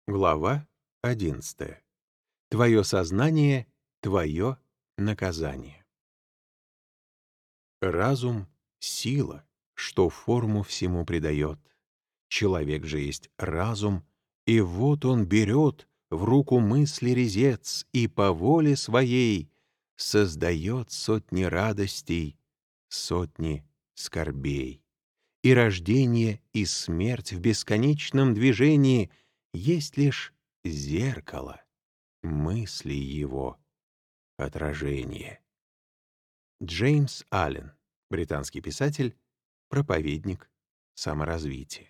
Глава 11. Твое сознание, твое наказание. Разум — сила, что форму всему придает. Человек же есть разум, и вот он берет в руку мысли резец и по воле своей создает сотни радостей, сотни скорбей. И рождение, и смерть в бесконечном движении есть лишь зеркало, мысли его отражение. Джеймс Аллен, британский писатель, проповедник саморазвития.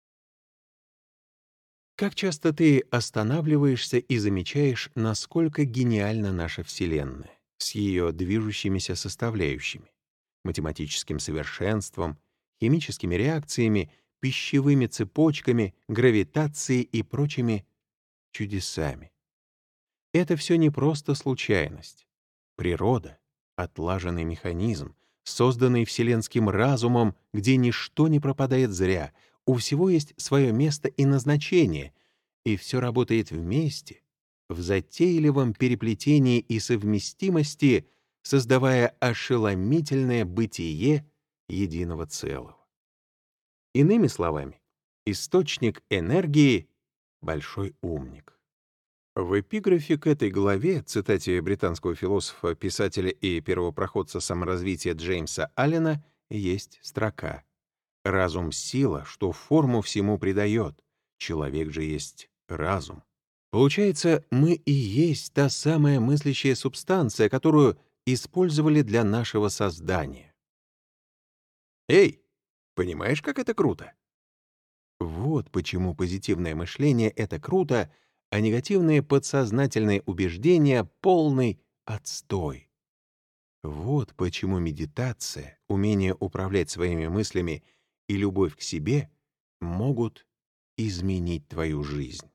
Как часто ты останавливаешься и замечаешь, насколько гениальна наша Вселенная с ее движущимися составляющими, математическим совершенством, химическими реакциями, пищевыми цепочками, гравитацией и прочими чудесами. Это все не просто случайность. Природа — отлаженный механизм, созданный вселенским разумом, где ничто не пропадает зря, у всего есть свое место и назначение, и все работает вместе, в затейливом переплетении и совместимости, создавая ошеломительное бытие единого целого. Иными словами, источник энергии — большой умник. В эпиграфе к этой главе, цитате британского философа, писателя и первопроходца саморазвития Джеймса Аллена, есть строка: «Разум — сила, что форму всему придает. Человек же есть разум». Получается, мы и есть та самая мыслящая субстанция, которую использовали для нашего создания. Эй, понимаешь, как это круто? Вот почему позитивное мышление — это круто, а негативные подсознательные убеждения — полный отстой. Вот почему медитация, умение управлять своими мыслями и любовь к себе могут изменить твою жизнь.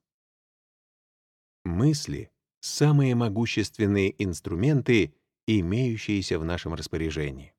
Мысли — самые могущественные инструменты, имеющиеся в нашем распоряжении.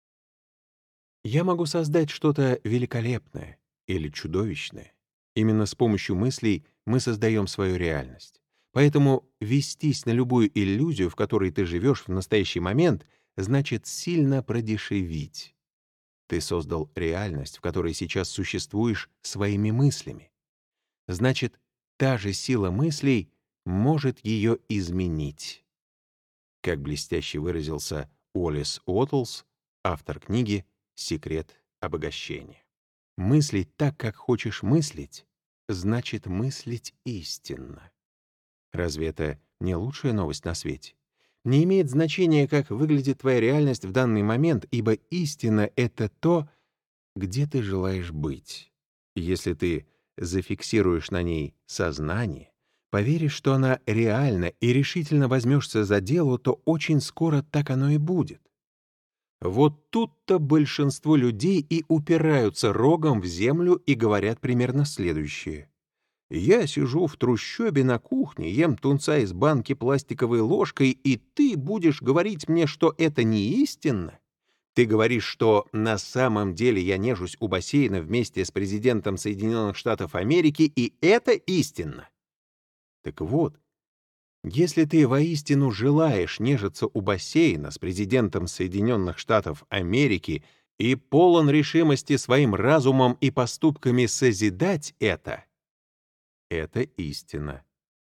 Я могу создать что-то великолепное или чудовищное. Именно с помощью мыслей мы создаем свою реальность. Поэтому вестись на любую иллюзию, в которой ты живешь в настоящий момент, значит сильно продешевить. Ты создал реальность, в которой сейчас существуешь своими мыслями. Значит, та же сила мыслей может ее изменить. Как блестяще выразился Уоллес Уоттлс, автор книги «Секрет обогащения». Мыслить так, как хочешь мыслить, значит мыслить истинно. Разве это не лучшая новость на свете? Не имеет значения, как выглядит твоя реальность в данный момент, ибо истина — это то, где ты желаешь быть. Если ты зафиксируешь на ней сознание, поверишь, что она реальна, и решительно возьмешься за дело, то очень скоро так оно и будет. Вот тут-то большинство людей и упираются рогом в землю и говорят примерно следующее. «Я сижу в трущобе на кухне, ем тунца из банки пластиковой ложкой, и ты будешь говорить мне, что это не истинно? Ты говоришь, что на самом деле я нежусь у бассейна вместе с президентом Соединенных Штатов Америки, и это истинно?» Так вот, если ты воистину желаешь нежиться у бассейна с президентом Соединенных Штатов Америки и полон решимости своим разумом и поступками созидать это истина.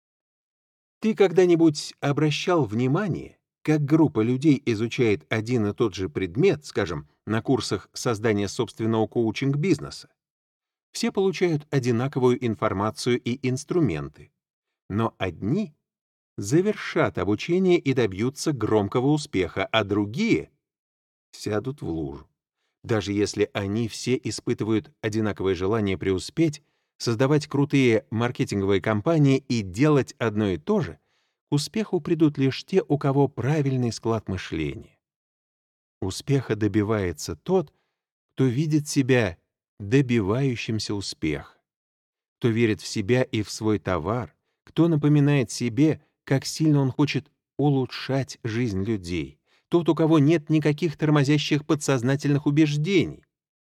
Ты когда-нибудь обращал внимание, как группа людей изучает один и тот же предмет, скажем, на курсах создания собственного коучинг-бизнеса? Все получают одинаковую информацию и инструменты, но одни завершат обучение и добьются громкого успеха, а другие сядут в лужу. Даже если они все испытывают одинаковое желание преуспеть, создавать крутые маркетинговые кампании и делать одно и то же, к успеху придут лишь те, у кого правильный склад мышления. Успеха добивается тот, кто видит себя добивающимся успеха, кто верит в себя и в свой товар, кто напоминает себе, как сильно он хочет улучшать жизнь людей, тот, у кого нет никаких тормозящих подсознательных убеждений.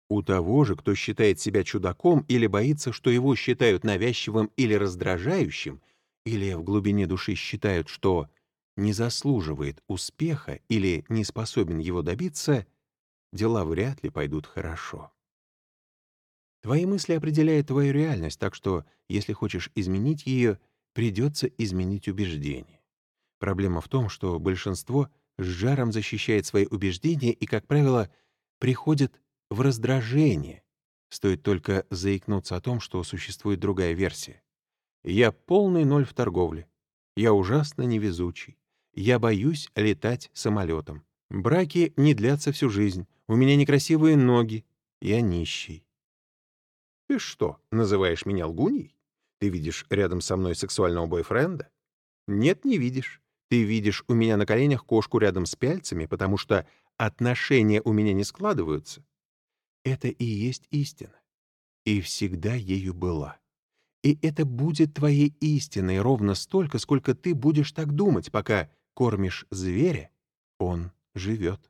У того же, кто считает себя чудаком или боится, что его считают навязчивым или раздражающим, или в глубине души считают, что не заслуживает успеха или не способен его добиться, дела вряд ли пойдут хорошо. Твои мысли определяют твою реальность, так что, если хочешь изменить ее, придется изменить убеждения. Проблема в том, что большинство с жаром защищает свои убеждения и, как правило, приходит в раздражение. Стоит только заикнуться о том, что существует другая версия. Я полный ноль в торговле. Я ужасно невезучий. Я боюсь летать самолетом. Браки не длятся всю жизнь. У меня некрасивые ноги. Я нищий. Ты что, называешь меня лгуньей? Ты видишь рядом со мной сексуального бойфренда? Нет, не видишь. Ты видишь у меня на коленях кошку рядом с пяльцами, потому что отношения у меня не складываются. Это и есть истина. И всегда ею была. И это будет твоей истиной ровно столько, сколько ты будешь так думать, пока кормишь зверя, он живет.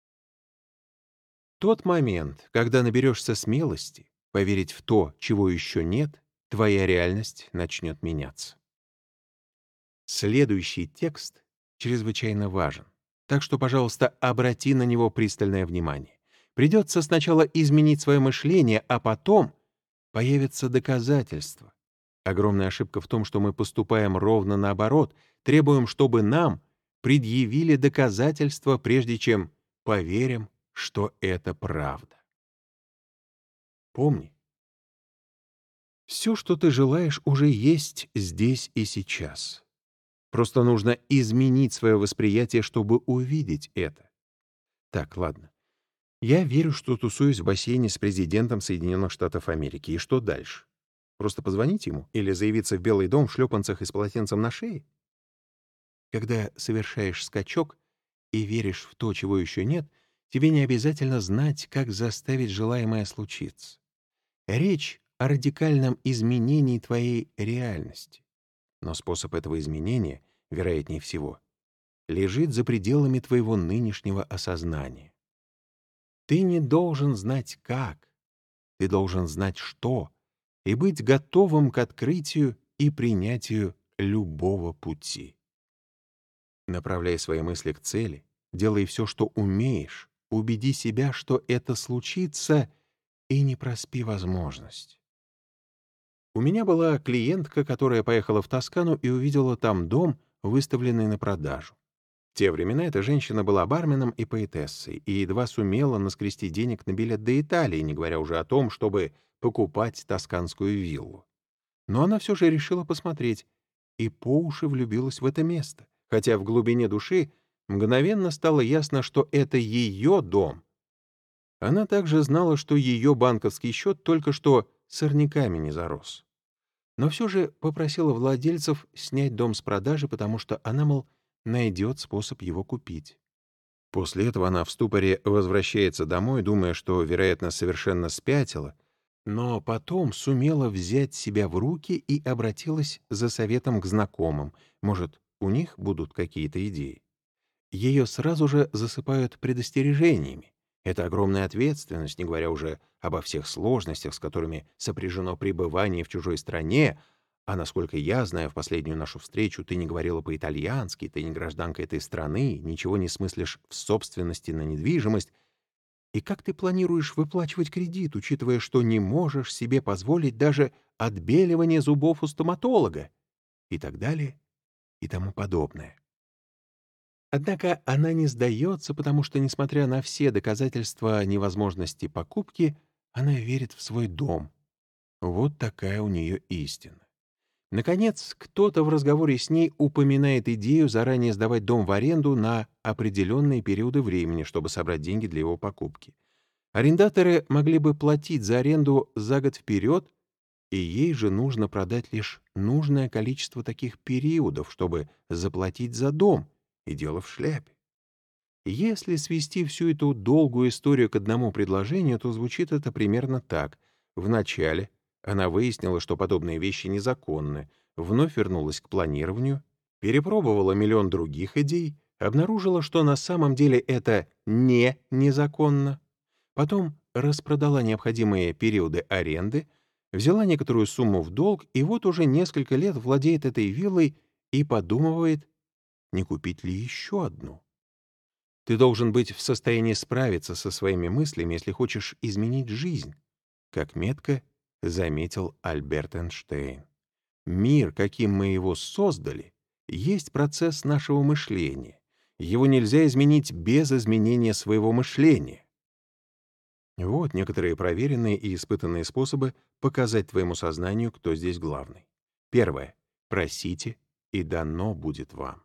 Тот момент, когда наберешься смелости поверить в то, чего еще нет, твоя реальность начнет меняться. Следующий текст чрезвычайно важен, так что, пожалуйста, обрати на него пристальное внимание. Придется сначала изменить свое мышление, а потом появятся доказательства. Огромная ошибка в том, что мы поступаем ровно наоборот, требуем, чтобы нам предъявили доказательства, прежде чем поверим, что это правда. Помни, все, что ты желаешь, уже есть здесь и сейчас. Просто нужно изменить свое восприятие, чтобы увидеть это. Так, ладно. Я верю, что тусуюсь в бассейне с президентом Соединенных Штатов Америки. И что дальше? Просто позвонить ему или заявиться в Белый дом в шлепанцах и с полотенцем на шее? Когда совершаешь скачок и веришь в то, чего еще нет, тебе не обязательно знать, как заставить желаемое случиться. Речь о радикальном изменении твоей реальности. Но способ этого изменения, вероятнее всего, лежит за пределами твоего нынешнего осознания. Ты не должен знать как, ты должен знать что, и быть готовым к открытию и принятию любого пути. Направляй свои мысли к цели, делай все, что умеешь, убеди себя, что это случится, и не проспи возможность. У меня была клиентка, которая поехала в Тоскану и увидела там дом, выставленный на продажу. В те времена эта женщина была барменом и поэтессой и едва сумела наскрести денег на билет до Италии, не говоря уже о том, чтобы покупать тосканскую виллу. Но она все же решила посмотреть и по уши влюбилась в это место, хотя в глубине души мгновенно стало ясно, что это ее дом. Она также знала, что ее банковский счет только что сорняками не зарос. Но все же попросила владельцев снять дом с продажи, потому что она, мол, найдет способ его купить. После этого она в ступоре возвращается домой, думая, что, вероятно, совершенно спятила, но потом сумела взять себя в руки и обратилась за советом к знакомым. Может, у них будут какие-то идеи. Ее сразу же засыпают предостережениями. Это огромная ответственность, не говоря уже обо всех сложностях, с которыми сопряжено пребывание в чужой стране, а насколько я знаю, в последнюю нашу встречу ты не говорила по-итальянски, ты не гражданка этой страны, ничего не смыслишь в собственности на недвижимость. И как ты планируешь выплачивать кредит, учитывая, что не можешь себе позволить даже отбеливание зубов у стоматолога? И так далее, и тому подобное. Однако она не сдается, потому что, несмотря на все доказательства невозможности покупки, она верит в свой дом. Вот такая у нее истина. Наконец, кто-то в разговоре с ней упоминает идею заранее сдавать дом в аренду на определенные периоды времени, чтобы собрать деньги для его покупки. Арендаторы могли бы платить за аренду за год вперед, и ей же нужно продать лишь нужное количество таких периодов, чтобы заплатить за дом, и дело в шляпе. Если свести всю эту долгую историю к одному предложению, то звучит это примерно так. Вначале она выяснила, что подобные вещи незаконны, вновь вернулась к планированию, перепробовала миллион других идей, обнаружила, что на самом деле это не незаконно, потом распродала необходимые периоды аренды, взяла некоторую сумму в долг и вот уже несколько лет владеет этой виллой и подумывает, не купить ли еще одну. Ты должен быть в состоянии справиться со своими мыслями, если хочешь изменить жизнь, как метко заметил Альберт Эйнштейн. Мир, каким мы его создали, есть процесс нашего мышления. Его нельзя изменить без изменения своего мышления. Вот некоторые проверенные и испытанные способы показать твоему сознанию, кто здесь главный. Первое. Просите, и дано будет вам.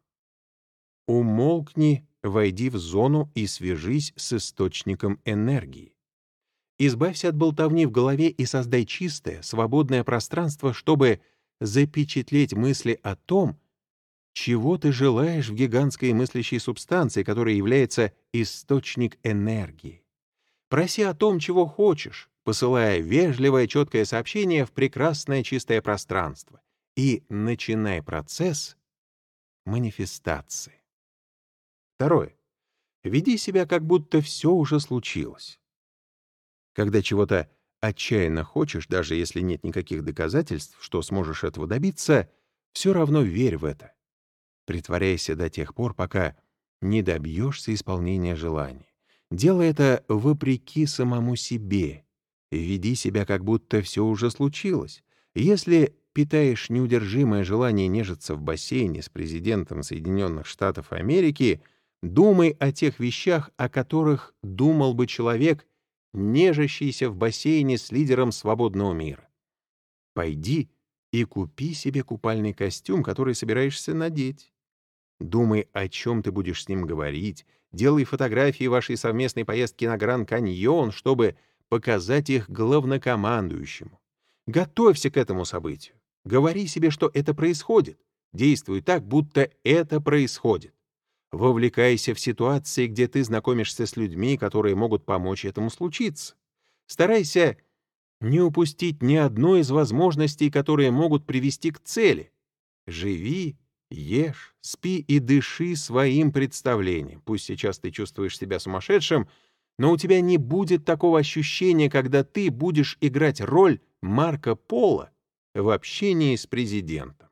Умолкни, войди в зону и свяжись с источником энергии. Избавься от болтовни в голове и создай чистое, свободное пространство, чтобы запечатлеть мысли о том, чего ты желаешь в гигантской мыслящей субстанции, которая является источник энергии. Проси о том, чего хочешь, посылая вежливое, четкое сообщение в прекрасное чистое пространство. И начинай процесс манифестации. Второе. Веди себя, как будто все уже случилось. Когда чего-то отчаянно хочешь, даже если нет никаких доказательств, что сможешь этого добиться, все равно верь в это. Притворяйся до тех пор, пока не добьешься исполнения желания. Делай это вопреки самому себе. Веди себя, как будто все уже случилось. Если питаешь неудержимое желание нежиться в бассейне с президентом Соединенных Штатов Америки, думай о тех вещах, о которых думал бы человек, нежащийся в бассейне с лидером свободного мира. Пойди и купи себе купальный костюм, который собираешься надеть. Думай, о чем ты будешь с ним говорить, делай фотографии вашей совместной поездки на Гранд-Каньон, чтобы показать их главнокомандующему. Готовься к этому событию. Говори себе, что это происходит. Действуй так, будто это происходит. Вовлекайся в ситуации, где ты знакомишься с людьми, которые могут помочь этому случиться. Старайся не упустить ни одной из возможностей, которые могут привести к цели. Живи, ешь, спи и дыши своим представлением. Пусть сейчас ты чувствуешь себя сумасшедшим, но у тебя не будет такого ощущения, когда ты будешь играть роль Марко Поло в общении с президентом.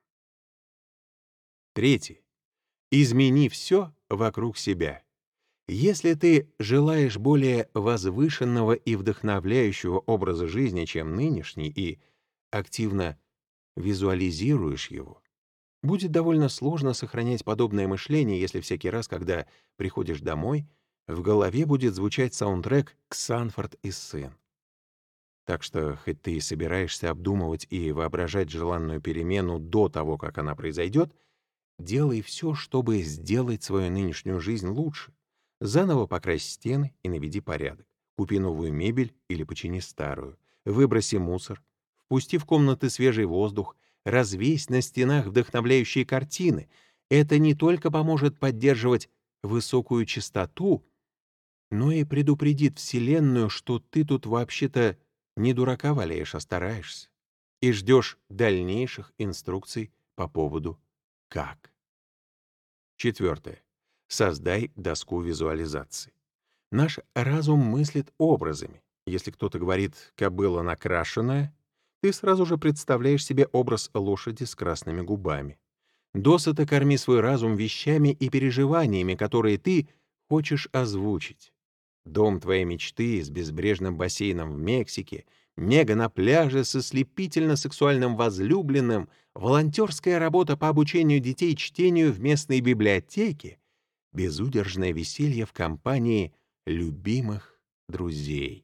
Третье. Измени все вокруг себя. Если ты желаешь более возвышенного и вдохновляющего образа жизни, чем нынешний, и активно визуализируешь его, будет довольно сложно сохранять подобное мышление, если всякий раз, когда приходишь домой, в голове будет звучать саундтрек «Ксанфорд и сын». Так что, хоть ты и собираешься обдумывать и воображать желанную перемену до того, как она произойдет, делай все, чтобы сделать свою нынешнюю жизнь лучше. Заново покрась стены и наведи порядок. Купи новую мебель или почини старую. Выброси мусор. Впусти в комнаты свежий воздух. Развесь на стенах вдохновляющие картины. Это не только поможет поддерживать высокую чистоту, но и предупредит Вселенную, что ты тут вообще-то не дурака валяешь, а стараешься. И ждешь дальнейших инструкций по поводу «как». Четвертое. Создай доску визуализации. Наш разум мыслит образами. Если кто-то говорит «кобыла накрашенная», ты сразу же представляешь себе образ лошади с красными губами. Досыта корми свой разум вещами и переживаниями, которые ты хочешь озвучить. Дом твоей мечты с безбрежным бассейном в Мексике, нега на пляже со слепительно-сексуальным возлюбленным, волонтерская работа по обучению детей чтению в местной библиотеке, безудержное веселье в компании любимых друзей.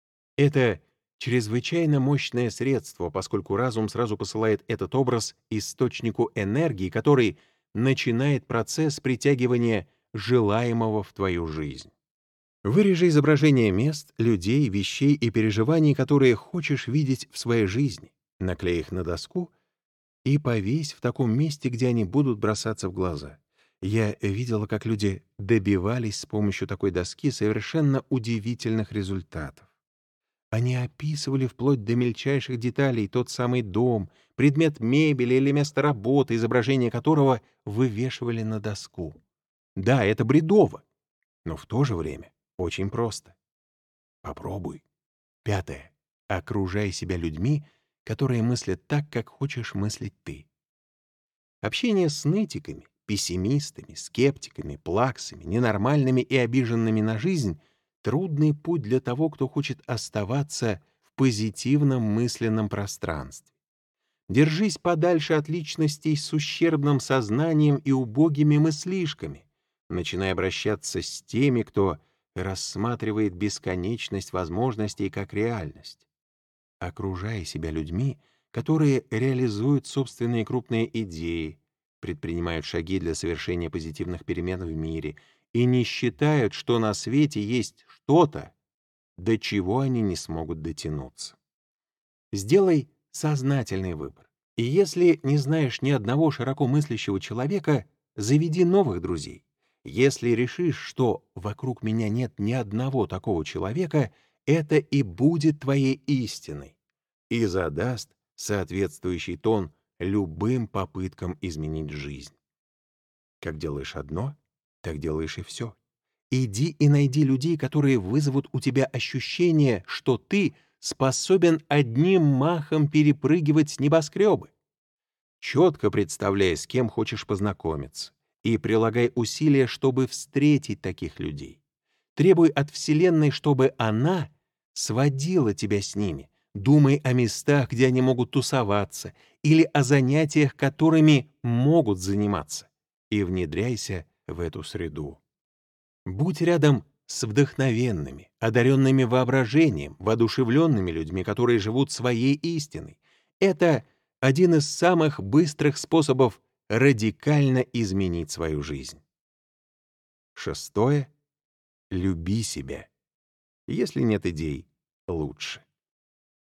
Это чрезвычайно мощное средство, поскольку разум сразу посылает этот образ источнику энергии, который начинает процесс притягивания желаемого в твою жизнь. Вырежи изображение мест, людей, вещей и переживаний, которые хочешь видеть в своей жизни. Наклей их на доску и повесь в таком месте, где они будут бросаться в глаза. Я видела, как люди добивались с помощью такой доски совершенно удивительных результатов. Они описывали вплоть до мельчайших деталей тот самый дом, предмет мебели или место работы, изображение которого вывешивали на доску. Да, это бредово, но в то же время очень просто. Попробуй. 5. Окружай себя людьми, которые мыслят так, как хочешь мыслить ты. Общение с нытиками, пессимистами, скептиками, плаксами, ненормальными и обиженными на жизнь — трудный путь для того, кто хочет оставаться в позитивном мысленном пространстве. Держись подальше от личностей с ущербным сознанием и убогими мыслишками. Начинай обращаться с теми, кто рассматривает бесконечность возможностей как реальность. Окружай себя людьми, которые реализуют собственные крупные идеи, предпринимают шаги для совершения позитивных перемен в мире и не считают, что на свете есть что-то, до чего они не смогут дотянуться. Сделай сознательный выбор. И если не знаешь ни одного широко мыслящего человека, заведи новых друзей. Если решишь, что вокруг меня нет ни одного такого человека, это и будет твоей истиной и задаст соответствующий тон любым попыткам изменить жизнь. Как делаешь одно, так делаешь и все. Иди и найди людей, которые вызовут у тебя ощущение, что ты способен одним махом перепрыгивать небоскребы. Четко представляй, с кем хочешь познакомиться, и прилагай усилия, чтобы встретить таких людей. Требуй от Вселенной, чтобы она сводила тебя с ними. Думай о местах, где они могут тусоваться, или о занятиях, которыми могут заниматься, и внедряйся в эту среду. Будь рядом с вдохновенными, одаренными воображением, воодушевленными людьми, которые живут своей истиной. Это один из самых быстрых способов радикально изменить свою жизнь. 6. Люби себя. Если нет идей, лучше.